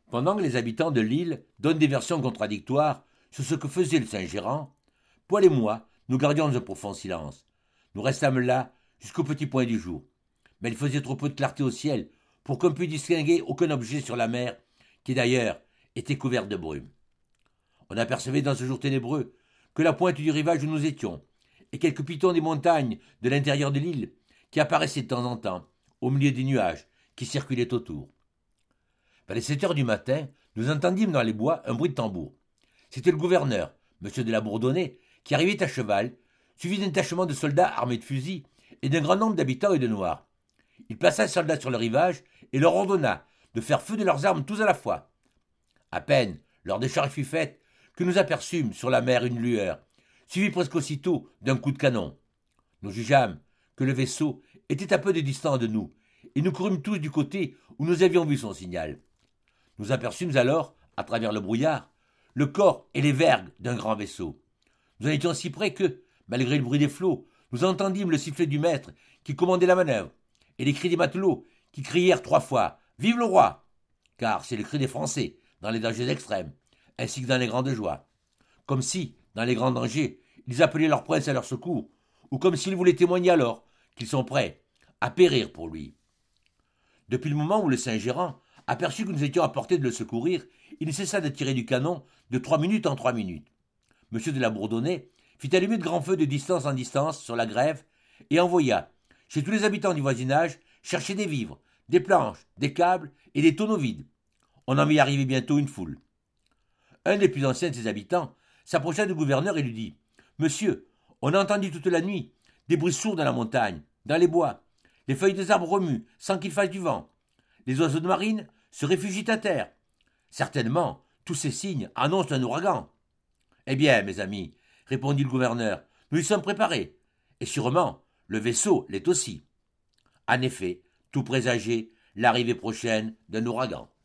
Pendant que les habitants de l'île donnent des versions contradictoires sur ce que faisait le Saint-Gérant, Paul et moi, nous gardions un profond silence. Nous restâmes là jusqu'au petit point du jour. Mais il faisait trop peu de clarté au ciel pour qu'on pût distinguer aucun objet sur la mer, qui d'ailleurs était couverte de brume. On apercevait dans ce jour ténébreux que la pointe du rivage où nous étions, et quelques pitons des montagnes de l'intérieur de l'île, qui apparaissaient de temps en temps, au milieu des nuages qui circulaient autour. Vers les 7 heures du matin, nous entendîmes dans les bois un bruit de tambour. C'était le gouverneur, M. de la Bourdonnais, qui arrivait à cheval, suivi d'un tachement de soldats armés de fusils et d'un grand nombre d'habitants et de noirs. Il plaça les soldats sur le rivage et leur ordonna de faire feu de leurs armes tous à la fois. À peine leur décharge fut faite que nous aperçûmes sur la mer une lueur, suivie presque aussitôt d'un coup de canon. Nous jugeâmes que le vaisseau était à peu de distance de nous, et nous courûmes tous du côté où nous avions vu son signal. Nous aperçûmes alors, à travers le brouillard, le corps et les vergues d'un grand vaisseau. Nous en étions si près que, malgré le bruit des flots, nous entendîmes le sifflet du maître qui commandait la manœuvre, et les cris des matelots qui crièrent 3 fois « Vive le roi !» car c'est le cri des Français dans les dangers extrêmes, ainsi que dans les grandes joies. Comme si, dans les grands dangers, ils appelaient leur prince à leur secours, ou comme s'ils voulaient témoigner alors qu'ils sont prêts à périr pour lui. Depuis le moment où le Saint-Gérant aperçut que nous étions à portée de le secourir, il ne cessa de tirer du canon de 3 minutes en 3 minutes. M. de la Bourdonnais fit allumer de grands feux de distance en distance sur la grève et envoya, chez tous les habitants du voisinage, chercher des vivres, des planches, des câbles et des tonneaux vides. On en vit arriver bientôt une foule. Un des plus anciens de ses habitants s'approcha du gouverneur et lui dit « Monsieur, on a entendu toute la nuit des bruits sourds dans la montagne, dans les bois. Les feuilles des arbres remuent sans qu'il fasse du vent. Les oiseaux de marine se réfugient à terre. Certainement, tous ces signes annoncent un ouragan. » « Eh bien, mes amis, répondit le gouverneur, nous y sommes préparés. Et sûrement, le vaisseau l'est aussi. En effet, tout présageait l'arrivée prochaine d'un ouragan.